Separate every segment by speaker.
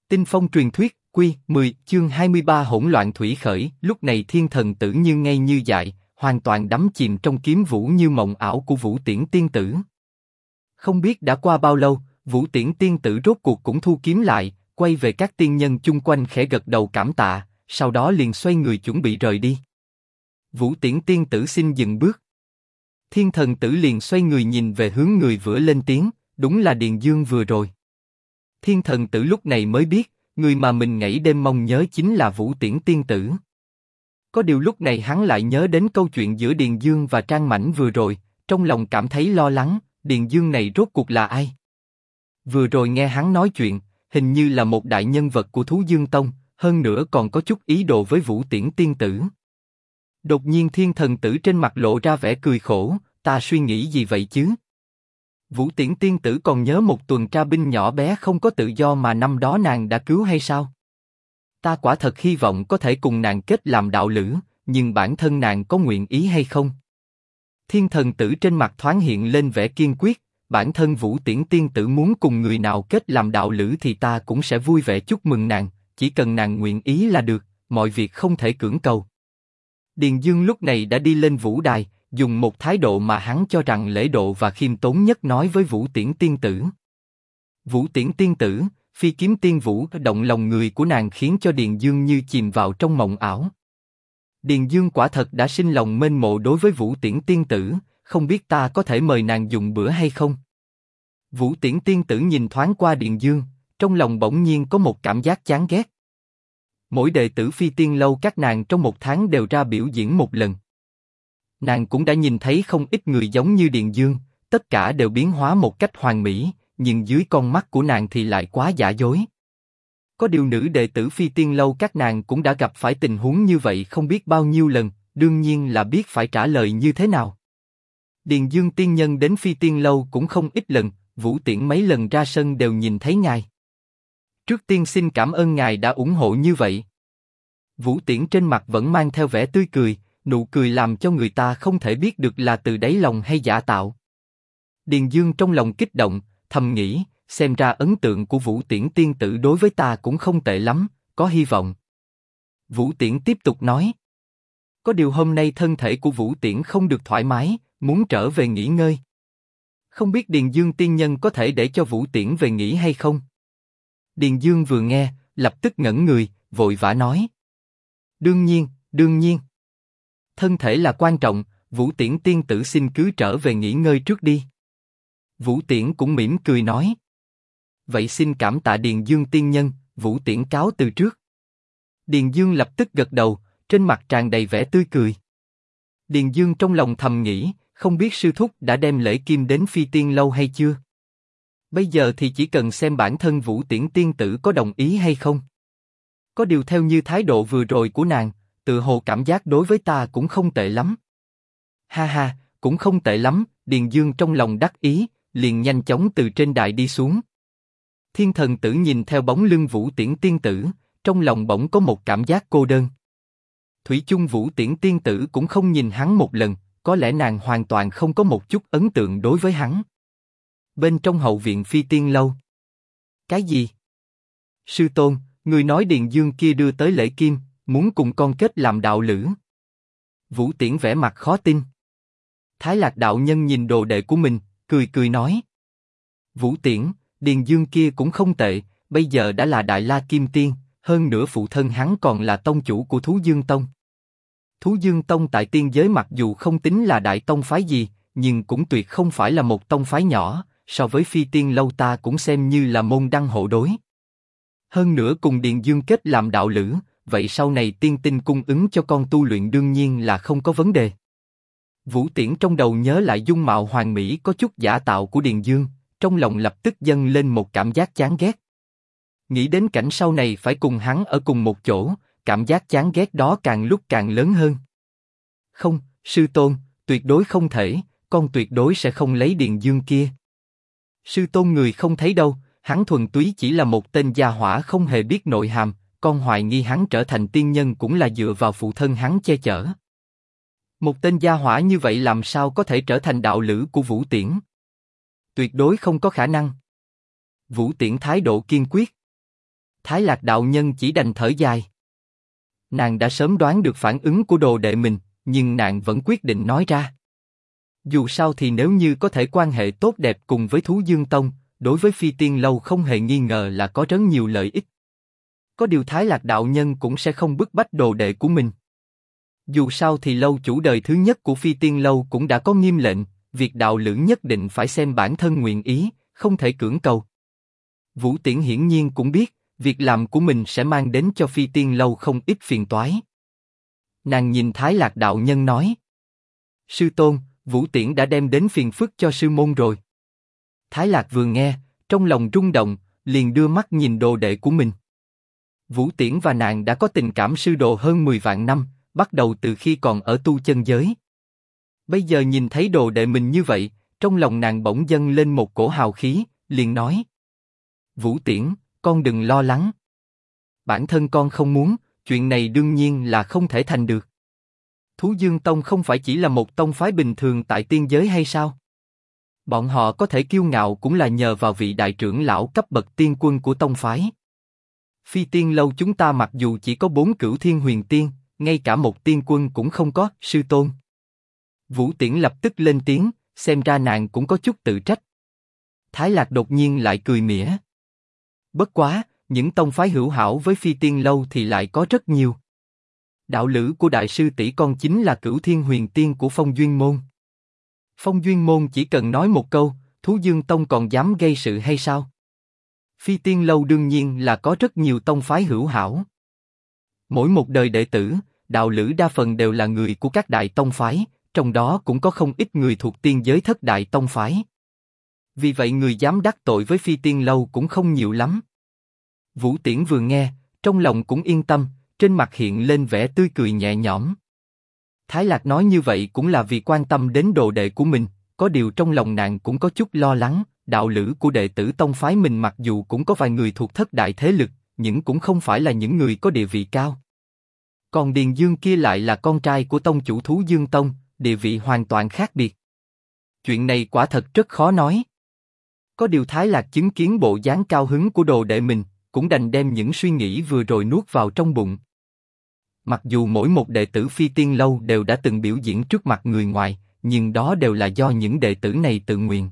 Speaker 1: Tinh phong truyền thuyết, Quy 10, chương 23 hỗn loạn thủy khởi. Lúc này Thiên Thần Tử như ngây như dại, hoàn toàn đắm chìm trong kiếm vũ như mộng ảo của Vũ Tiễn tiên tử. Không biết đã qua bao lâu, Vũ Tiễn tiên tử rốt cuộc cũng thu kiếm lại, quay về các tiên nhân chung quanh khẽ gật đầu cảm tạ, sau đó liền xoay người chuẩn bị rời đi. Vũ Tiễn tiên tử xin dừng bước. Thiên Thần Tử liền xoay người nhìn về hướng người vừa lên tiếng, đúng là Điền Dương vừa rồi. Thiên Thần Tử lúc này mới biết, người mà mình ngày đêm mong nhớ chính là Vũ Tiễn tiên tử. Có điều lúc này hắn lại nhớ đến câu chuyện giữa Điền Dương và Trang Mãnh vừa rồi, trong lòng cảm thấy lo lắng, Điền Dương này rốt cuộc là ai? Vừa rồi nghe hắn nói chuyện, hình như là một đại nhân vật của Thú Dương Tông, hơn nữa còn có chút ý đồ với Vũ Tiễn tiên tử. Đột nhiên Thiên Thần Tử trên mặt lộ ra vẻ cười khổ, ta suy nghĩ gì vậy chứ? Vũ Tiễn tiên tử còn nhớ một tuần tra binh nhỏ bé không có tự do mà năm đó nàng đã cứu hay sao? Ta quả thật hy vọng có thể cùng nàng kết làm đạo lữ, nhưng bản thân nàng có nguyện ý hay không? Thiên Thần Tử trên mặt thoáng hiện lên vẻ kiên quyết, bản thân Vũ Tiễn tiên tử muốn cùng người nào kết làm đạo lữ thì ta cũng sẽ vui vẻ chúc mừng nàng, chỉ cần nàng nguyện ý là được, mọi việc không thể cưỡng cầu. Điền Dương lúc này đã đi lên vũ đài, dùng một thái độ mà hắn cho rằng lễ độ và khiêm tốn nhất nói với Vũ Tiễn tiên tử. Vũ Tiễn tiên tử, phi kiếm tiên vũ động lòng người của nàng khiến cho Điền Dương như chìm vào trong mộng ảo. Điền Dương quả thật đã sinh lòng mến mộ đối với Vũ Tiễn tiên tử, không biết ta có thể mời nàng dùng bữa hay không? Vũ Tiễn tiên tử nhìn thoáng qua Điền Dương, trong lòng bỗng nhiên có một cảm giác chán ghét. Mỗi đệ tử Phi Tiên Lâu các nàng trong một tháng đều ra biểu diễn một lần. Nàng cũng đã nhìn thấy không ít người giống như Điền Dương, tất cả đều biến hóa một cách hoàn mỹ, nhưng dưới con mắt của nàng thì lại quá giả dối. Có điều nữ đệ tử Phi Tiên Lâu các nàng cũng đã gặp phải tình huống như vậy không biết bao nhiêu lần, đương nhiên là biết phải trả lời như thế nào. Điền Dương tiên nhân đến Phi Tiên Lâu cũng không ít lần, Vũ Tiễn mấy lần ra sân đều nhìn thấy ngài. Trước tiên xin cảm ơn ngài đã ủng hộ như vậy. Vũ Tiễn trên mặt vẫn mang theo vẻ tươi cười, nụ cười làm cho người ta không thể biết được là từ đáy lòng hay giả tạo. Điền Dương trong lòng kích động, thầm nghĩ, xem ra ấn tượng của Vũ Tiễn tiên tử đối với ta cũng không tệ lắm, có hy vọng. Vũ Tiễn tiếp tục nói. Có điều hôm nay thân thể của Vũ Tiễn không được thoải mái, muốn trở về nghỉ ngơi. Không biết Điền Dương tiên nhân có thể để cho Vũ Tiễn về nghỉ hay không? Điền Dương vừa nghe, lập tức ngẩn người, vội vã nói. Đương nhiên, đương nhiên. Thân thể là quan trọng, Vũ Tiễn tiên tử xin cứ trở về nghỉ ngơi trước đi. Vũ Tiễn cũng mỉm cười nói. Vậy xin cảm tạ Điền Dương tiên nhân, Vũ Tiễn cáo từ trước. Điền Dương lập tức gật đầu, trên mặt tràn đầy vẻ tươi cười. Điền Dương trong lòng thầm nghĩ, không biết sư thúc đã đem lễ kim đến Phi Tiên Lâu hay chưa? Bây giờ thì chỉ cần xem bản thân Vũ Tiễn tiên tử có đồng ý hay không. Có điều theo như thái độ vừa rồi của nàng, tự hồ cảm giác đối với ta cũng không tệ lắm. Ha ha, cũng không tệ lắm, Điền Dương trong lòng đắc ý, liền nhanh chóng từ trên đài đi xuống. Thiên Thần Tử nhìn theo bóng lưng Vũ Tiễn tiên tử, trong lòng bỗng có một cảm giác cô đơn. Thủy chung Vũ Tiễn tiên tử cũng không nhìn hắn một lần, có lẽ nàng hoàn toàn không có một chút ấn tượng đối với hắn. Bên trong hậu viện Phi Tiên Lâu. Cái gì? Sư tôn, người nói Điền Dương kia đưa tới lễ kim, muốn cùng con kết làm đạo lữ. Vũ Tiễn vẻ mặt khó tin. Thái Lạc đạo nhân nhìn đồ đệ của mình, cười cười nói. Vũ Tiễn, Điền Dương kia cũng không tệ, bây giờ đã là Đại La Kim Tiên, hơn nữa phụ thân hắn còn là tông chủ của Thú Dương Tông. Thú Dương Tông tại tiên giới mặc dù không tính là đại tông phái gì, nhưng cũng tuyệt không phải là một tông phái nhỏ, so với Phi Tiên Lâu ta cũng xem như là môn đăng hộ đối. Hơn nữa cùng Điền Dương kết làm đạo lữ, vậy sau này tiên tinh cung ứng cho con tu luyện đương nhiên là không có vấn đề. Vũ Tiễn trong đầu nhớ lại dung mạo hoàn mỹ có chút giả tạo của Điền Dương, trong lòng lập tức dâng lên một cảm giác chán ghét. Nghĩ đến cảnh sau này phải cùng hắn ở cùng một chỗ, cảm giác chán ghét đó càng lúc càng lớn hơn. Không, sư tôn, tuyệt đối không thể, con tuyệt đối sẽ không lấy Điền Dương kia. Sư tôn người không thấy đâu, hắn thuần túy chỉ là một tên gia hỏa không hề biết nội hàm, con hoài nghi hắn trở thành tiên nhân cũng là dựa vào phụ thân hắn che chở. Một tên gia hỏa như vậy làm sao có thể trở thành đạo lữ của Vũ Tiễn? Tuyệt đối không có khả năng. Vũ Tiễn thái độ kiên quyết. Thái Lạc đạo nhân chỉ đành thở dài. Nàng đã sớm đoán được phản ứng của đồ đệ mình, nhưng nàng vẫn quyết định nói ra. Dù sao thì nếu như có thể quan hệ tốt đẹp cùng với Thú Dương Tông, đối với Phi Tiên Lâu không hề nghi ngờ là có rất nhiều lợi ích. Có điều Thái Lạc đạo nhân cũng sẽ không bức bách đồ đệ của mình. Dù sao thì lâu chủ đời thứ nhất của Phi Tiên Lâu cũng đã có nghiêm lệnh, việc đạo lữ nhất định phải xem bản thân nguyện ý, không thể cưỡng cầu. Vũ Tiễn hiển nhiên cũng biết, việc làm của mình sẽ mang đến cho Phi Tiên Lâu không ít phiền toái. Nàng nhìn Thái Lạc đạo nhân nói. Sư tôn, Vũ Tiễn đã đem đến phiền phức cho sư môn rồi. Thái Lạc vừa nghe, trong lòng rung động, liền đưa mắt nhìn đồ đệ của mình. Vũ Tiễn và nàng đã có tình cảm sư đồ hơn 10 vạn năm, bắt đầu từ khi còn ở tu chân giới. Bây giờ nhìn thấy đồ đệ mình như vậy, trong lòng nàng bỗng dâng lên một cổ hào khí, liền nói. Vũ Tiễn, con đừng lo lắng. Bản thân con không muốn, chuyện này đương nhiên là không thể thành được. Thú Dương Tông không phải chỉ là một tông phái bình thường tại tiên giới hay sao? Bọn họ có thể kiêu ngạo cũng là nhờ vào vị đại trưởng lão cấp bậc tiên quân của tông phái. Phi Tiên Lâu chúng ta mặc dù chỉ có 4 cửu thiên huyền tiên, ngay cả một tiên quân cũng không có, sư tôn. Vũ Tiễn lập tức lên tiếng, xem ra nàng cũng có chút tự trách. Thái Lạc đột nhiên lại cười mỉa. Bất quá, những tông phái hữu hảo với Phi Tiên Lâu thì lại có rất nhiều. Đạo lữ của đại sư tỷ con chính là cửu thiên huyền tiên của Phong Duyên Môn. Phong Duyên Môn chỉ cần nói một câu, Thú Dương Tông còn dám gây sự hay sao? Phi Tiên Lâu đương nhiên là có rất nhiều tông phái hữu hảo. Mỗi một đời đệ tử, đạo lữ đa phần đều là người của các đại tông phái, trong đó cũng có không ít người thuộc tiên giới thất đại tông phái. Vì vậy người dám đắc tội với Phi Tiên Lâu cũng không nhiều lắm. Vũ Tiễn vừa nghe, trong lòng cũng yên tâm, trên mặt hiện lên vẻ tươi cười nhẹ nhõm. Thái Lạc nói như vậy cũng là vì quan tâm đến đồ đệ của mình, có điều trong lòng nàng cũng có chút lo lắng, đạo lữ của đệ tử tông phái mình mặc dù cũng có vài người thuộc thất đại thế lực, nhưng cũng không phải là những người có địa vị cao. Còn Điền Dương kia lại là con trai của tông chủ Thú Dương Tông, địa vị hoàn toàn khác biệt. Chuyện này quả thật rất khó nói. Có điều Thái Lạc chứng kiến bộ dáng cao hứng của đồ đệ mình, cũng đành đem những suy nghĩ vừa rồi nuốt vào trong bụng. Mặc dù mỗi một đệ tử Phi Tiên Lâu đều đã từng biểu diễn trước mặt người ngoài, nhưng đó đều là do những đệ tử này tự nguyện.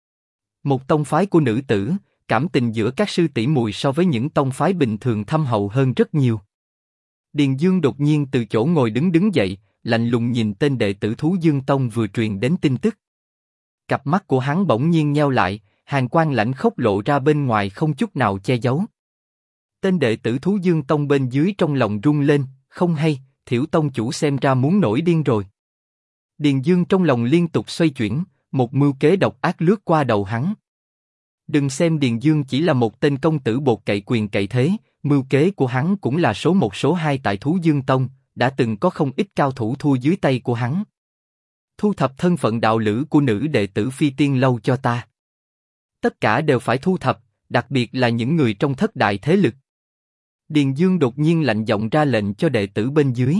Speaker 1: Một tông phái của nữ tử, cảm tình giữa các sư tỷ muội so với những tông phái bình thường thâm hậu hơn rất nhiều. Điền Dương đột nhiên từ chỗ ngồi đứng dậy, lạnh lùng nhìn tên đệ tử Thú Dương Tông vừa truyền đến tin tức. Cặp mắt của hắn bỗng nhiên nheo lại, hàn quang lãnh khốc lộ ra bên ngoài không chút nào che giấu. Tên đệ tử Thú Dương Tông bên dưới trong lòng rung lên, không hay, Thiểu tông chủ xem ra muốn nổi điên rồi. Điền Dương trong lòng liên tục xoay chuyển, một mưu kế độc ác lướt qua đầu hắn. Đừng xem Điền Dương chỉ là một tên công tử bột cậy quyền cậy thế, mưu kế của hắn cũng là số 1 số 2 tại Thú Dương Tông, đã từng có không ít cao thủ thua dưới tay của hắn. Thu thập thân phận đạo lữ của nữ đệ tử Phi Tiên Lâu cho ta. Tất cả đều phải thu thập, đặc biệt là những người trong thất đại thế lực. Điền Dương đột nhiên lạnh giọng ra lệnh cho đệ tử bên dưới.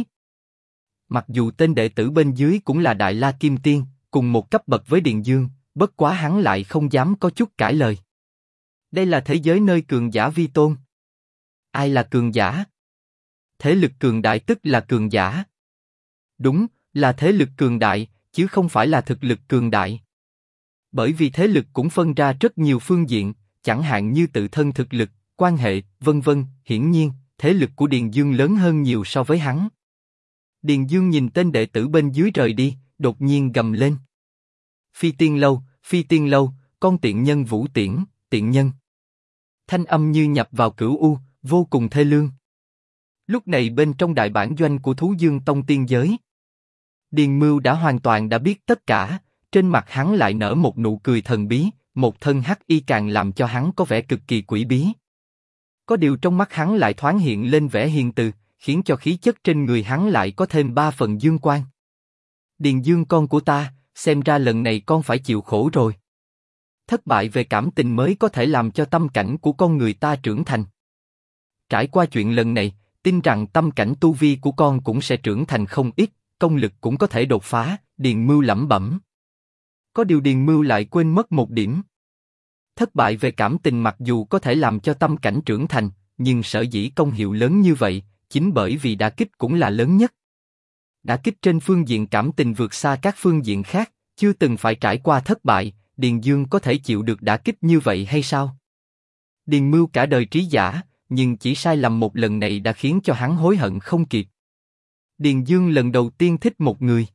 Speaker 1: Mặc dù tên đệ tử bên dưới cũng là Đại La Kim Tiên, cùng một cấp bậc với Điền Dương, bất quá hắn lại không dám có chút cãi lời. Đây là thế giới nơi cường giả vi tôn. Ai là cường giả? Thế lực cường đại tức là cường giả. Đúng, là thế lực cường đại, chứ không phải là thực lực cường đại. Bởi vì thế lực cũng phân ra rất nhiều phương diện, chẳng hạn như tự thân thực lực, quan hệ, vân vân. Hiển nhiên, thế lực của Điền Dương lớn hơn nhiều so với hắn. Điền Dương nhìn tên đệ tử bên dưới rời đi, đột nhiên gầm lên. Phi Tiên Lâu, con tiện nhân Vũ Tiễn, tiện nhân. Thanh âm như nhập vào cửu u, vô cùng thê lương. Lúc này bên trong đại bản doanh của Thú Dương Tông tiên giới, Điền Mưu đã hoàn toàn đã biết tất cả, trên mặt hắn lại nở một nụ cười thần bí, một thân hắc y càng làm cho hắn có vẻ cực kỳ quỷ bí. Có điều trong mắt hắn lại thoáng hiện lên vẻ hiền từ, khiến cho khí chất trên người hắn lại có thêm 3 phần dương quang. Điền Dương con của ta, xem ra lần này con phải chịu khổ rồi. Thất bại về cảm tình mới có thể làm cho tâm cảnh của con người ta trưởng thành. Trải qua chuyện lần này, tin rằng tâm cảnh tu vi của con cũng sẽ trưởng thành không ít, công lực cũng có thể đột phá. Điền Mưu lẩm bẩm. Có điều Điền Mưu lại quên mất một điểm. Thất bại về cảm tình mặc dù có thể làm cho tâm cảnh trưởng thành, nhưng sở dĩ công hiệu lớn như vậy, chính bởi vì đả kích cũng là lớn nhất. Đả kích trên phương diện cảm tình vượt xa các phương diện khác, chưa từng phải trải qua thất bại, Điền Dương có thể chịu được đả kích như vậy hay sao? Điền Mưu cả đời trí giả, nhưng chỉ sai lầm một lần này đã khiến cho hắn hối hận không kịp. Điền Dương lần đầu tiên thích một người.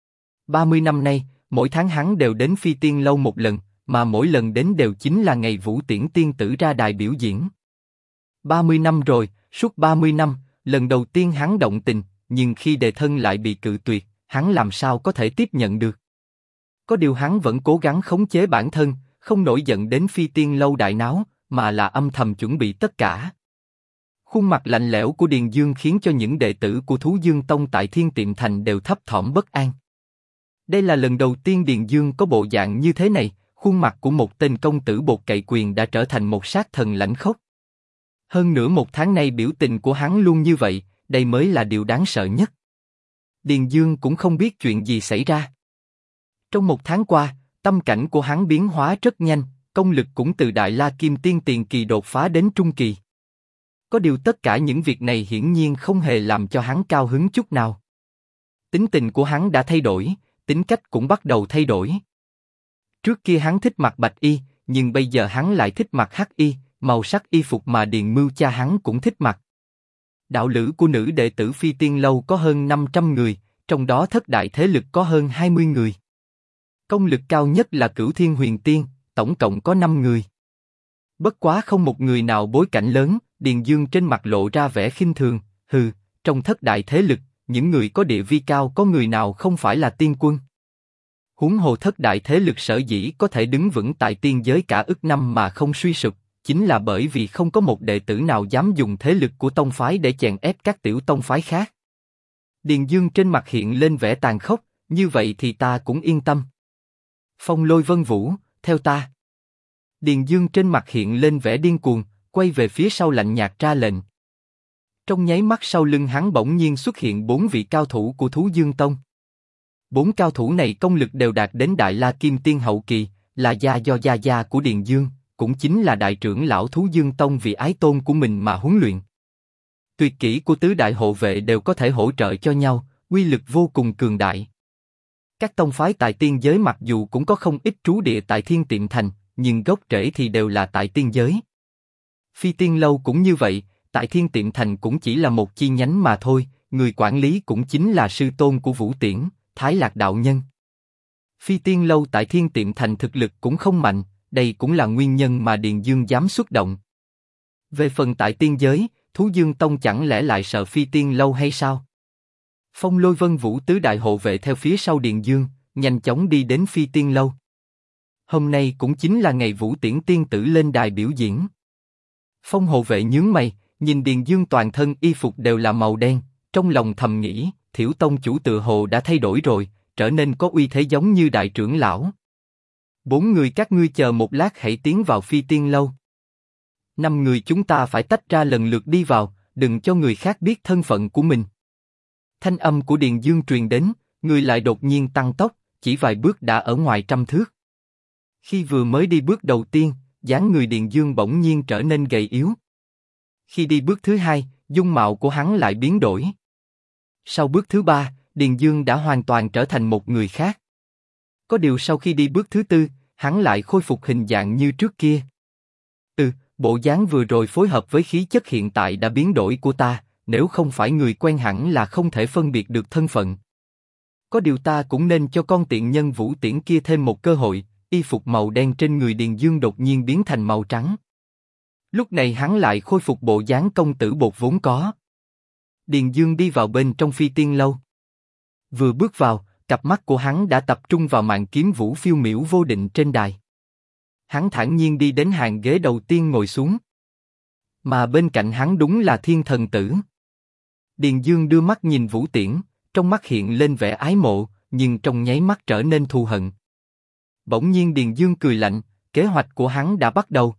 Speaker 1: 30 năm nay, mỗi tháng hắn đều đến Phi Tiên Lâu một lần, mà mỗi lần đến đều chính là ngày Vũ Tiễn tiên tử ra đài biểu diễn. 30 năm rồi, suốt 30 năm, lần đầu tiên hắn động tình, nhưng khi đề thân lại bị cự tuyệt, hắn làm sao có thể tiếp nhận được? Có điều hắn vẫn cố gắng khống chế bản thân, không nổi giận đến Phi Tiên Lâu đại náo, mà là âm thầm chuẩn bị tất cả. Khuôn mặt lạnh lẽo của Điền Dương khiến cho những đệ tử của Thú Dương Tông tại Thiên Tiệm Thành đều thấp thỏm bất an. Đây là lần đầu tiên Điền Dương có bộ dạng như thế này, khuôn mặt của một tên công tử bột cậy quyền đã trở thành một sát thần lãnh khốc. Hơn nữa một tháng nay biểu tình của hắn luôn như vậy, đây mới là điều đáng sợ nhất. Điền Dương cũng không biết chuyện gì xảy ra. Trong một tháng qua, tâm cảnh của hắn biến hóa rất nhanh, công lực cũng từ Đại La Kim Tiên tiền kỳ đột phá đến trung kỳ. Có điều tất cả những việc này hiển nhiên không hề làm cho hắn cao hứng chút nào. Tính tình của hắn đã thay đổi, tính cách cũng bắt đầu thay đổi. Trước kia hắn thích mặc bạch y, nhưng bây giờ hắn lại thích mặc hắc y, màu sắc y phục mà Điền Mưu cha hắn cũng thích mặc. Đạo lữ của nữ đệ tử Phi Tiên Lâu có hơn 500 người, trong đó thất đại thế lực có hơn 20 người. Công lực cao nhất là Cửu Thiên Huyền Tiên, tổng cộng có 5 người. Bất quá không một người nào bối cảnh lớn, Điền Dương trên mặt lộ ra vẻ khinh thường, hừ, trong thất đại thế lực, những người có địa vị cao có người nào không phải là tiên quân. Huống hồ thất đại thế lực sở dĩ có thể đứng vững tại tiên giới cả ức năm mà không suy sụp, chính là bởi vì không có một đệ tử nào dám dùng thế lực của tông phái để chèn ép các tiểu tông phái khác. Điền Dương trên mặt hiện lên vẻ tàn khốc, như vậy thì ta cũng yên tâm. Phong Lôi Vân Vũ, theo ta. Điền Dương trên mặt hiện lên vẻ điên cuồng, quay về phía sau lạnh nhạt ra lệnh. Trong nháy mắt sau lưng hắn bỗng nhiên xuất hiện 4 vị cao thủ của Thú Dương Tông. 4 cao thủ này công lực đều đạt đến Đại La Kim Tiên hậu kỳ, là gia của Điền Dương, cũng chính là đại trưởng lão Thú Dương Tông vì ái tôn của mình mà huấn luyện. Tuyệt kỹ của tứ đại hộ vệ đều có thể hỗ trợ cho nhau, uy lực vô cùng cường đại. Các tông phái tại tiên giới mặc dù cũng có không ít trú địa tại Thiên Tiệm Thành, nhưng gốc rễ thì đều là tại tiên giới. Phi Tiên Lâu cũng như vậy, tại Thiên Tiệm Thành cũng chỉ là một chi nhánh mà thôi, người quản lý cũng chính là sư tôn của Vũ Tiễn, Thái Lạc đạo nhân. Phi Tiên Lâu tại Thiên Tiệm Thành thực lực cũng không mạnh, đây cũng là nguyên nhân mà Điền Dương dám xuất động. Về phần tại tiên giới, Thú Dương Tông chẳng lẽ lại sợ Phi Tiên Lâu hay sao? Phong Lôi Vân Vũ tứ đại hộ vệ theo phía sau Điền Dương, nhanh chóng đi đến Phi Tiên Lâu. Hôm nay cũng chính là ngày Vũ Tiễn tiên tử lên đài biểu diễn. Phong hộ vệ nhướng mày, nhìn Điền Dương toàn thân y phục đều là màu đen, trong lòng thầm nghĩ, Thiểu Tông chủ tự hồ đã thay đổi rồi, trở nên có uy thế giống như đại trưởng lão. 4 người các ngươi chờ một lát hãy tiến vào Phi Tiên Lâu. 5 người chúng ta phải tách ra lần lượt đi vào, đừng cho người khác biết thân phận của mình. Thanh âm của Điền Dương truyền đến, người lại đột nhiên tăng tốc, chỉ vài bước đã ở ngoài trăm thước. Khi vừa mới đi bước đầu tiên, dáng người Điền Dương bỗng nhiên trở nên gầy yếu. Khi đi bước thứ hai, dung mạo của hắn lại biến đổi. Sau bước thứ ba, Điền Dương đã hoàn toàn trở thành một người khác. Có điều sau khi đi bước thứ tư, hắn lại khôi phục hình dạng như trước kia. Bộ dáng vừa rồi phối hợp với khí chất hiện tại đã biến đổi của ta, nếu không phải người quen hẳn là không thể phân biệt được thân phận. Có điều ta cũng nên cho con tiện nhân Vũ Tiễn kia thêm một cơ hội. Y phục màu đen trên người Điền Dương đột nhiên biến thành màu trắng. Lúc này hắn lại khôi phục bộ dáng công tử bột vốn có. Điền Dương đi vào bên trong Phi Tiên Lâu. Vừa bước vào, cặp mắt của hắn đã tập trung vào màn kiếm vũ phiêu miểu vô định trên đài. Hắn thản nhiên đi đến hàng ghế đầu tiên ngồi xuống. Mà bên cạnh hắn đúng là Thiên Thần Tử. Điền Dương đưa mắt nhìn Vũ Tiễn, trong mắt hiện lên vẻ ái mộ, nhưng trong nháy mắt trở nên thù hận. Bỗng nhiên Điền Dương cười lạnh, kế hoạch của hắn đã bắt đầu.